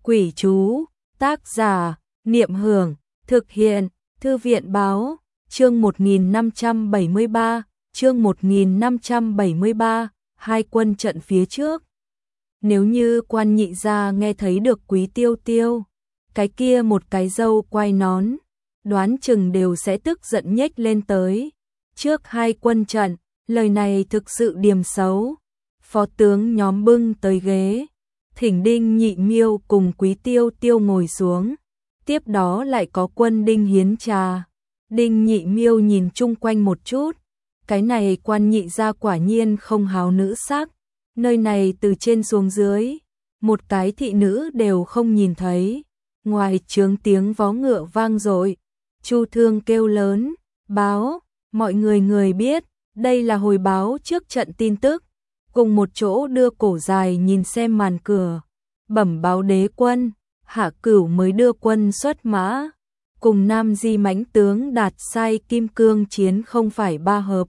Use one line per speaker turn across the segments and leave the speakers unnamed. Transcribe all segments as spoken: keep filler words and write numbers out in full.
Quỷ chú, tác giả, Niệm Hưởng, thực hiện, Thư viện Báo, chương một nghìn năm trăm bảy mươi ba, chương một nghìn năm trăm bảy mươi ba, hai quân trận phía trước. Nếu như Quan Nhị gia nghe thấy được Quý Tiêu Tiêu, cái kia một cái râu quai nón, đoán chừng đều sẽ tức giận nhếch lên tới. Trước hai quân trận, lời này thực sự điềm xấu. Phó tướng nhóm bưng tới ghế, thỉnh Đinh Nhị Miêu cùng Quý Tiêu Tiêu ngồi xuống. Tiếp đó lại có Quân Đinh hiến trà. Đinh Nhị Miêu nhìn chung quanh một chút, cái này Quan Nhị gia quả nhiên không háo nữ sắc. Nơi này từ trên xuống dưới, một cái thị nữ đều không nhìn thấy. Ngoài trướng tiếng vó ngựa vang dội, Chu Thương kêu lớn, báo, mọi người người biết, đây là hồi báo trước trận tin tức. Cùng một chỗ đưa cổ dài nhìn xem màn cửa, bẩm báo đế quân, Hạ Cửu mới đưa quân xuất mã, cùng Nam Di mãnh tướng đạt sai kim cương chiến không phải ba hợp,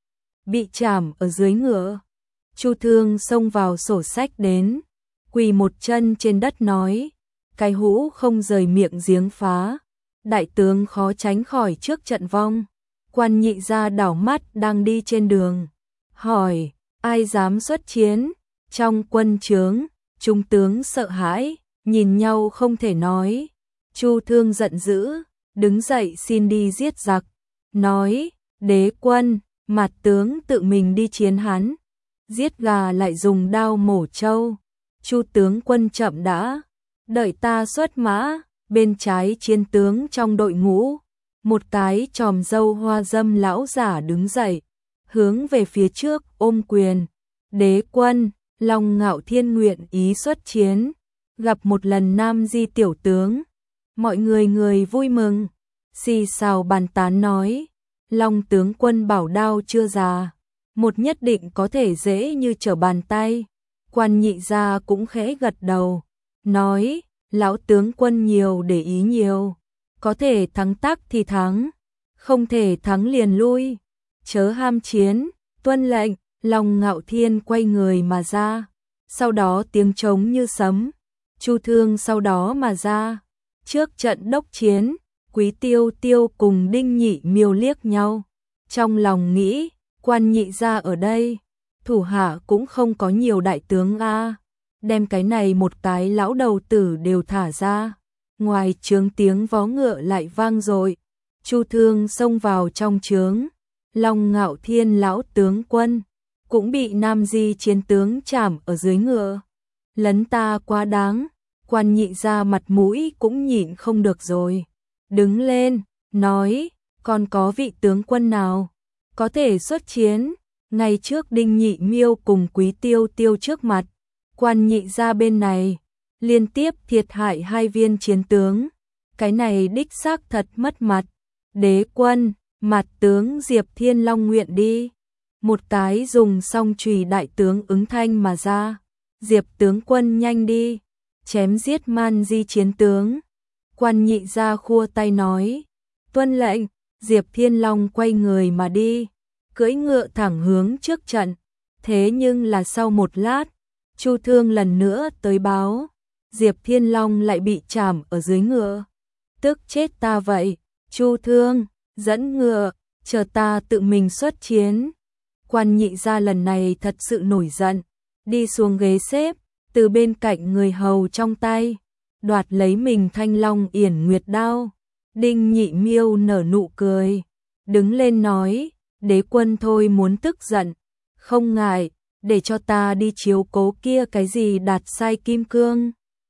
bị trảm ở dưới ngựa. Chu Thương xông vào sổ sách đến, quỳ một chân trên đất nói, cái hũ không rời miệng giếng phá, đại tướng khó tránh khỏi trước trận vong. Quan Nhị gia đảo mắt đang đi trên đường, hỏi, ai dám xuất chiến? Trong quân trướng, trung tướng sợ hãi, nhìn nhau không thể nói. Chu Thương giận dữ, đứng dậy xin đi giết giặc, nói, đế quân, Mạt tướng tự mình đi chiến hắn, giết gà lại dùng đao mổ trâu. Chu tướng quân chậm đã, đợi ta xuất mã. Bên trái chiến tướng trong đội ngũ, một cái tròm râu hoa dâm lão giả đứng dậy, hướng về phía trước ôm quyền, đế quân, Long Ngạo Thiên nguyện ý xuất chiến, gặp một lần Nam Di tiểu tướng. Mọi người người vui mừng, xì xào bàn tán nói, Long tướng quân bảo đao chưa già, một nhất định có thể dễ như trở bàn tay. Quan Nhị gia cũng khẽ gật đầu, nói, lão tướng quân nhiều để ý nhiều, có thể thắng tắc thì thắng, không thể thắng liền lui, chớ ham chiến, tuân lệnh. Long Ngạo Thiên quay người mà ra, sau đó tiếng trống như sấm. Chu Thương sau đó mà ra, trước trận đốc chiến. Quý Tiêu Tiêu cùng Đinh Nhị Miêu liếc nhau, trong lòng nghĩ, Quan Nhị gia ở đây, thủ hạ cũng không có nhiều đại tướng a, đem cái này một cái lão đầu tử đều thả ra. Ngoài trướng tiếng vó ngựa lại vang dội, Chu Thương xông vào trong trướng. Long Ngạo Thiên lão tướng quân cũng bị Nam Di chiến tướng trảm ở dưới ngựa, lấn ta quá đáng. Quan Nhị gia mặt mũi cũng nhịn không được rồi, đứng lên, nói, còn có vị tướng quân nào có thể xuất chiến? Ngay trước Đinh Nhị Miêu cùng Quý Tiêu Tiêu trước mặt, Quan Nhị gia bên này liên tiếp thiệt hại hai viên chiến tướng, cái này đích xác thật mất mặt. Đế quân, Mạt tướng Diệp Thiên Long nguyện đi. Một cái dùng song chùy đại tướng ứng thanh mà ra, Diệp tướng quân nhanh đi, chém giết Man Di chiến tướng. Quan Nhị gia khua tay nói, tuân lệnh. Diệp Thiên Long quay người mà đi, cưỡi ngựa thẳng hướng trước trận. Thế nhưng là sau một lát, Chu Thương lần nữa tới báo, Diệp Thiên Long lại bị trảm ở dưới ngựa. Tức chết ta vậy, Chu Thương, dẫn ngựa, chờ ta tự mình xuất chiến. Quan Nhị gia lần này thật sự nổi giận, đi xuống ghế xếp, từ bên cạnh người hầu trong tay, đoạt lấy mình thanh long yển nguyệt đao. Đinh Nhị Miêu nở nụ cười, đứng lên nói, đế quân thôi muốn tức giận, không ngại, để cho ta đi chiếu cố kia cái gì đạt sai kim cương.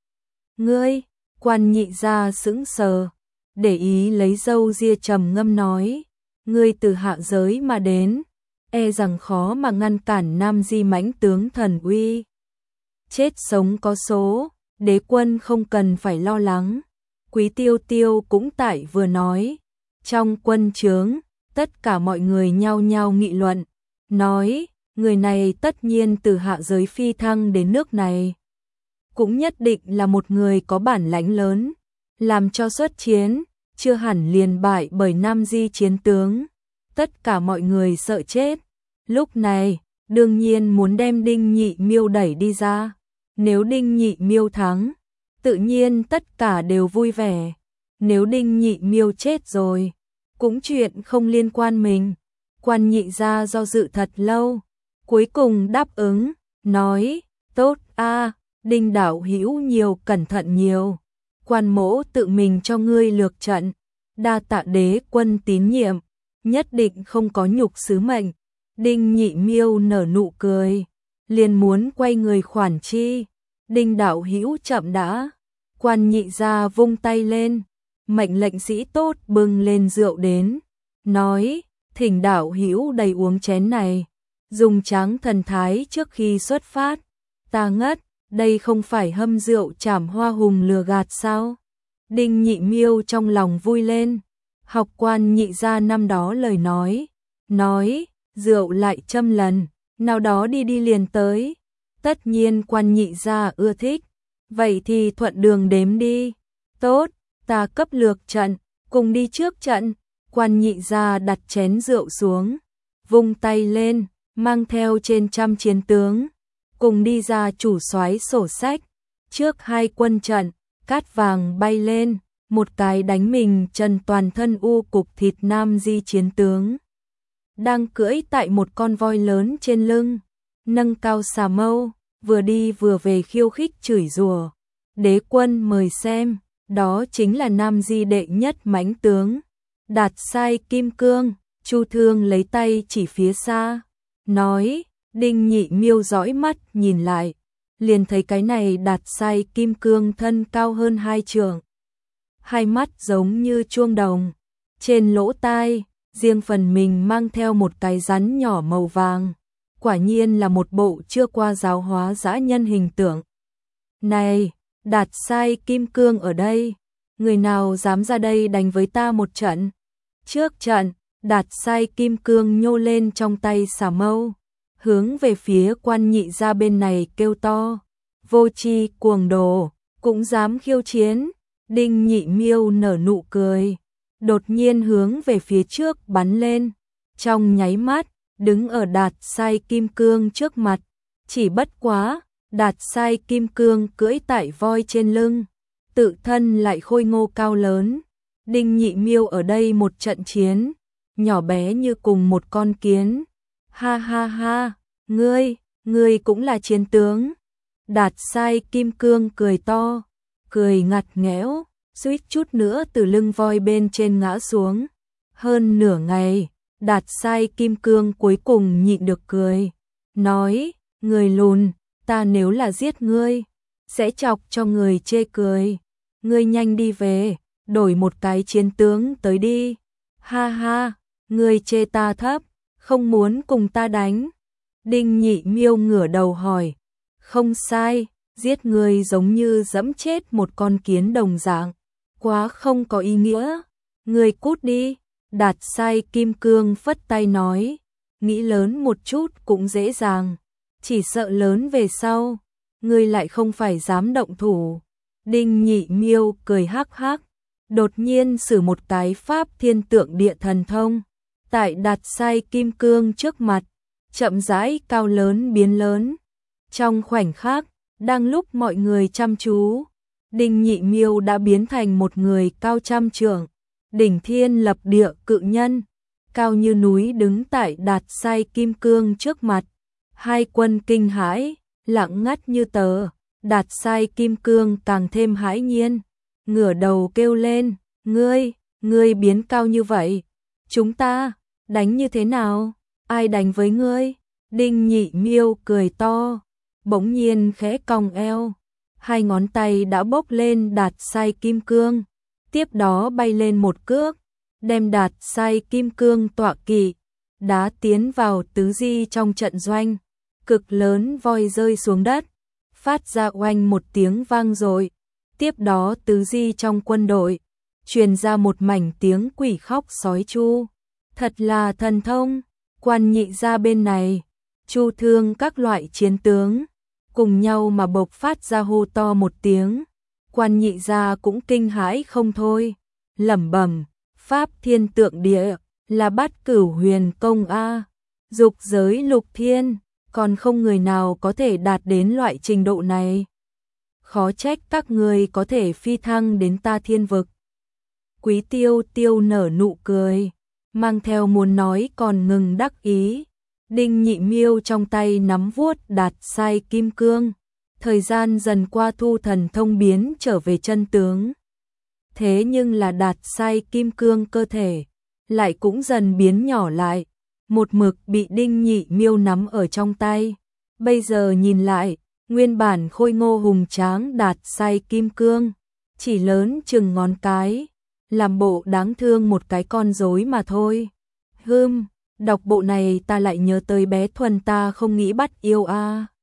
Ngươi, Quan Nhị gia sững sờ, để ý lấy râu ria trầm ngâm nói, ngươi từ hạ giới mà đến, e rằng khó mà ngăn cản Nam Di mãnh tướng thần uy. Chết sống có số, đế quân không cần phải lo lắng. Quý Tiêu Tiêu cũng tại vừa nói. Trong quân trướng, tất cả mọi người nhao nhao nghị luận, nói, người này tất nhiên từ hạ giới phi thăng đến nước này, cũng nhất định là một người có bản lãnh lớn, làm cho xuất chiến, chưa hẳn liền bại bởi Nam Di chiến tướng. Tất cả mọi người sợ chết, lúc này, đương nhiên muốn đem Đinh Nhị Miêu đẩy đi ra. Nếu Đinh Nhị Miêu thắng, tự nhiên tất cả đều vui vẻ. Nếu Đinh Nhị Miêu chết rồi, cũng chuyện không liên quan mình. Quan Nhị gia do dự thật lâu, cuối cùng đáp ứng, nói, tốt a, Đinh đạo hữu nhiều cẩn thận nhiều. Quan mỗ tự mình cho ngươi lược trận, đa tạ đế quân tín nhiệm, nhất định không có nhục sứ mệnh. Đinh Nhị Miêu nở nụ cười, liền muốn quay người khoản chi. Đinh đạo hữu chậm đã. Quan Nhị gia vung tay lên, mệnh lệnh sĩ tốt bưng lên rượu đến, nói, thỉnh đạo hữu đầy uống chén này, dùng tráng thần thái trước khi xuất phát. Ta ngất, đây không phải hâm rượu trảm hoa hùng lừa gạt sao? Đinh Nhị Miêu trong lòng vui lên, học Quan Nhị gia năm đó lời nói, nói, rượu lại châm lần, nào đó đi đi liền tới. Tất nhiên Quan Nhị gia ưa thích, vậy thì thuận đường đếm đi. Tốt, ta cấp lược trận, cùng đi trước trận. Quan Nhị gia đặt chén rượu xuống, vung tay lên, mang theo trên trăm chiến tướng, cùng đi ra chủ soái sổ sách. Trước hai quân trận, cát vàng bay lên, một cái đánh mình chân toàn thân u cục thịt nam di chiến tướng. Đang cưỡi tại một con voi lớn trên lưng, nâng cao xà mâu, vừa đi vừa về khiêu khích chửi rủa. Đế quân mời xem, đó chính là nam di đệ nhất mãnh tướng, Đạt Sai Kim Cương. Chu Thương lấy tay chỉ phía xa, nói, Đinh Nhị Miêu dõi mắt nhìn lại, liền thấy cái này Đạt Sai Kim Cương thân cao hơn hai trượng, hai mắt giống như chuông đồng, trên lỗ tai, riêng phần mình mang theo một cái rắn nhỏ màu vàng, quả nhiên là một bộ chưa qua giáo hóa dã nhân hình tượng. Này, Đạt Sai Kim Cương ở đây, người nào dám ra đây đánh với ta một trận? Trước trận, Đạt Sai Kim Cương nhô lên trong tay xà mâu, hướng về phía Quan Nhị gia bên này kêu to, vô tri cuồng đồ, cũng dám khiêu chiến. Đinh Nhị Miêu nở nụ cười, đột nhiên hướng về phía trước bắn lên, trong nháy mắt, đứng ở Đạt Sai Kim Cương trước mặt. Chỉ bất quá, Đạt Sai Kim Cương cưỡi tại voi trên lưng, tự thân lại khôi ngô cao lớn. Đinh Nhị Miêu ở đây một trận chiến, nhỏ bé như cùng một con kiến. Ha ha ha, ngươi, ngươi cũng là chiến tướng. Đạt Sai Kim Cương cười to, cười ngặt nghẽo, suýt chút nữa từ lưng voi bên trên ngã xuống. Hơn nửa ngày, Đạt Sai Kim Cương cuối cùng nhịn được cười, nói, người lùn, ta nếu là giết ngươi, sẽ chọc cho người chê cười. Ngươi nhanh đi về, đổi một cái chiến tướng tới đi. Ha ha, ngươi chê ta thấp, không muốn cùng ta đánh. Đinh Nhị Miêu ngửa đầu hỏi, không sai, giết ngươi giống như dẫm chết một con kiến đồng dạng, quá không có ý nghĩa. Ngươi cút đi. Đạt Sai Kim Cương phất tay nói, nghĩ lớn một chút cũng dễ dàng, chỉ sợ lớn về sau, ngươi lại không phải dám động thủ. Đinh Nhị Miêu cười hắc hắc, đột nhiên sử một cái pháp thiên tượng địa thần thông, tại Đạt Sai Kim Cương trước mặt, chậm rãi cao lớn biến lớn. Trong khoảnh khắc, đang lúc mọi người chăm chú, Đinh Nhị Miêu đã biến thành một người cao trăm trượng, đỉnh thiên lập địa cự nhân, cao như núi đứng tại Đạt Sai Kim Cương trước mặt. Hai quân kinh hãi, lặng ngắt như tờ. Đạt Sai Kim Cương càng thêm hãi nhiên, ngửa đầu kêu lên, ngươi, ngươi biến cao như vậy, chúng ta đánh như thế nào? Ai đánh với ngươi? Đinh Nhị Miêu cười to, bỗng nhiên khẽ cong eo, hai ngón tay đã bốc lên Đạt Sai Kim Cương, tiếp đó bay lên một cước, đem Đạt Sai Kim Cương tọa kỵ đá tiến vào tứ di trong trận doanh. Cực lớn voi rơi xuống đất, phát ra oanh một tiếng vang dội. Tiếp đó tứ di trong quân đội truyền ra một mảnh tiếng quỷ khóc sói chu. Thật là thần thông. Quan Nhị gia bên này, Chu Thương các loại chiến tướng cùng nhau mà bộc phát ra hô to một tiếng. Quan Nhị gia cũng kinh hãi không thôi, lẩm bẩm, pháp thiên tượng địa là Bát Cửu Huyền công a, dục giới lục thiên, còn không người nào có thể đạt đến loại trình độ này. khó trách các người có thể phi thăng đến ta thiên vực. Quý Tiêu Tiêu nở nụ cười, mang theo muốn nói còn ngừng đắc ý. Đinh Nhị Miêu trong tay nắm vuốt đạt sai kim cương, thời gian dần qua thu thần thông biến trở về chân tướng. Thế nhưng là đạt sai kim cương cơ thể, lại cũng dần biến nhỏ lại, một mực bị Đinh Nhị Miêu nắm ở trong tay. Bây giờ nhìn lại, nguyên bản khôi ngô hùng tráng đạt sai kim cương, chỉ lớn chừng ngón cái, làm bộ đáng thương một cái con rối mà thôi. Hừm, đọc bộ này ta lại nhớ tới bé Thuần ta không nghĩ bắt yêu a. À.